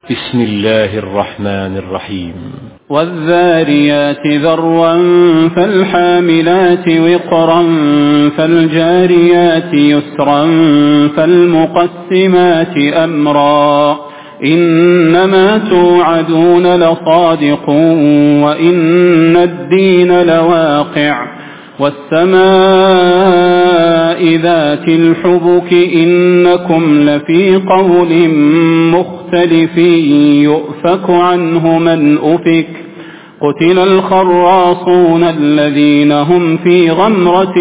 بسم الله الرحمن الرحيم. والذاريات ذروا فالحاملات وقرا فالجاريات يسرا فالمقسمات أمرا إنما توعدون لصادق وإن الدين لواقع والسماء ذات الحبك إنكم لفي قول مختلف يؤفك عنه من أفك قتل الخراصون الذين هم في غمرة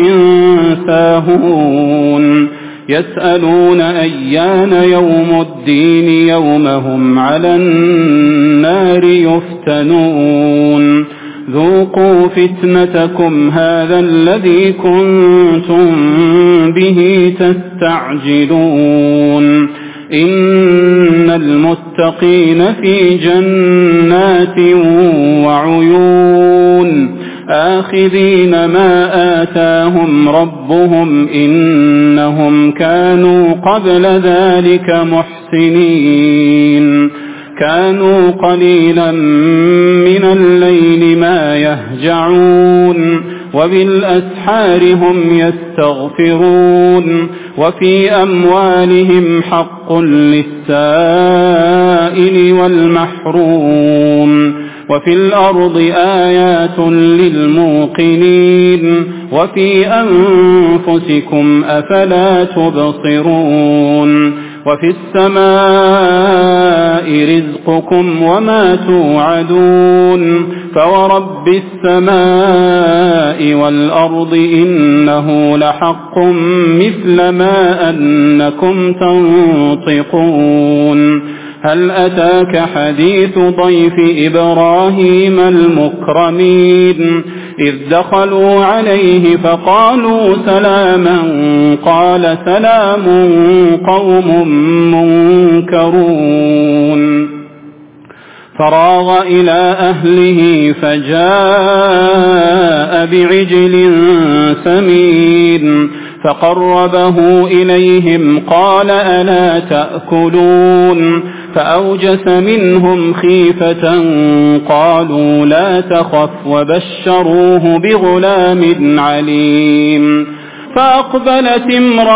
ساهون يسألون أيان يوم الدين يوم هم على النار يفتنون ذوقوا فتنتكم هذا الذي كنتم به تستعجلون إن المتقين في جنات وعيون آخذين ما آتاهم ربهم إنهم كانوا قبل ذلك محسنين كانوا قليلا من الليل ما يهجعون وبالأسحار هم يستغفرون وفي أموالهم حق للسائل والمحروم وفي الأرض آيات للموقنين وفي أنفسكم أفلا تبصرون وفي السماء رزقكم وما توعدون فورب السماء والأرض إنه لحق مثل ما أنكم تنطقون هل أتاك حديث ضيف إبراهيم المكرمين إذ دخلوا عليه فقالوا سلاما قال سلام قوم منكرون فراغ إلى أهله فجاء بعجل سمين فقربه إليهم قال ألا تأكلون فأوجس منهم خيفة قالوا لا تخف وبشروه بغلام عليم فأقبلت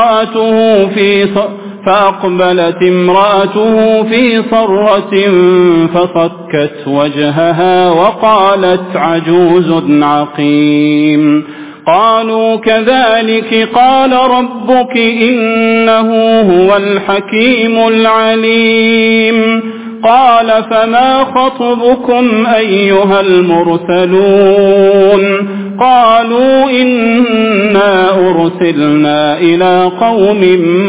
امرأته في صرة فصكت وجهها وقالت عجوز عقيم قالوا كذلك قال ربك إنه هو الحكيم العليم قال فما خطبكم أيها المرسلون قالوا إنا أرسلنا إلى قوم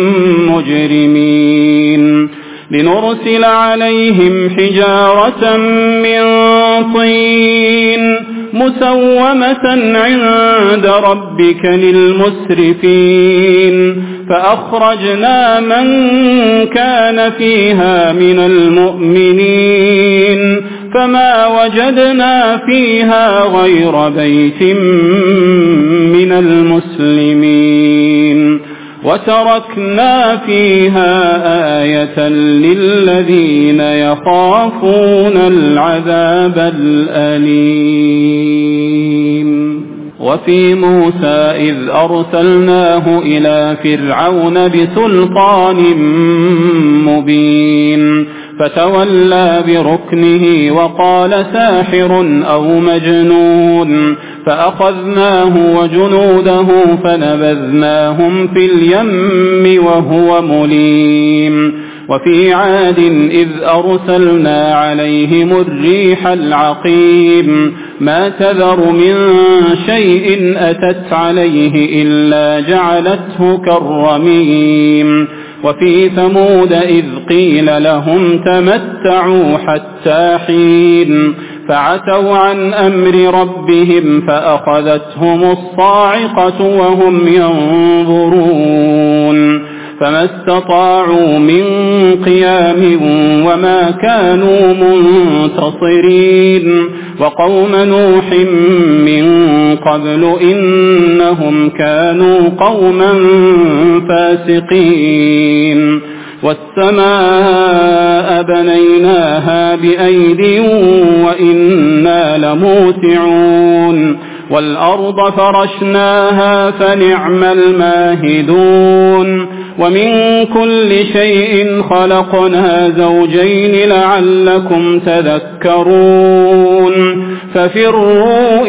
مجرمين لنرسل عليهم حجارة من طين مسومة عند ربك للمسرفين فأخرجنا من كان فيها من المؤمنين فما وجدنا فيها غير بيت من المسلمين وتركنا فيها آية للذين يخافون العذاب الأليم وفي موسى إذ أرسلناه إلى فرعون بسلطان مبين فتولى بركنه وقال ساحر أو مجنون فأخذناه وجنوده فنبذناهم في اليم وهو مليم وفي عاد إذ أرسلنا عليهم الريح العقيم ما تذر من شيء أتت عليه إلا جعلته كالرميم وفي ثمود إذ قيل لهم تمتعوا حتى حين فعتوا عن أمر ربهم فأخذتهم الصاعقة وهم ينظرون فما استطاعوا من قيام وما كانوا منتصرين وقوم نوح من قبل إنهم كانوا قوما فاسقين والسماء بنيناها بأيد وإنا لموسعون والأرض فرشناها فنعم الماهدون ومن كل شيء خلقنا زوجين لعلكم تذكرون ففروا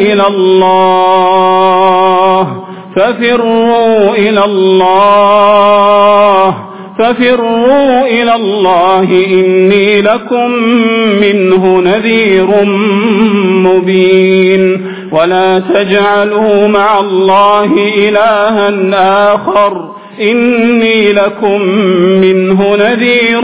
إلى الله إني لكم منه نذير مبين ولا تجعلوا مع الله إلها آخر إني لكم منه نذير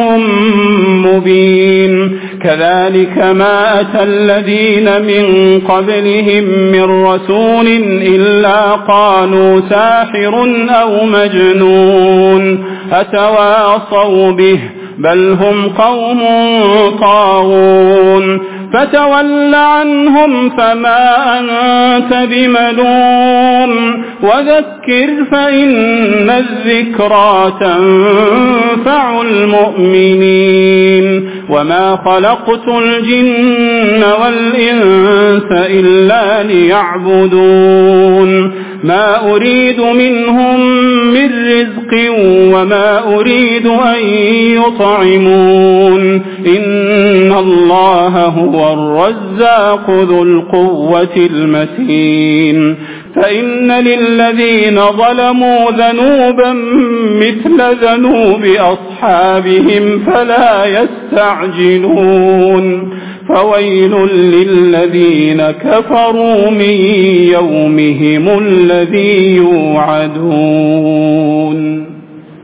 مبين كذلك ما أتى الذين من قبلهم من رسول إلا قالوا ساحر أو مجنون أتواصوا به بل هم قوم طاغون فتول عنهم فما أنت بملوم وذكر فإن الذكرى تنفع المؤمنين وما خلقت الجن والإنس إلا ليعبدون ما أريد منهم من رزق وما أريد أن يطعمون إن الله هو الرزاق ذو القوة المتين فإن للذين ظلموا ذنوبا مثل ذنوب أصحابهم فلا يستعجلون فويل للذين كفروا من يومهم الذي يوعدون.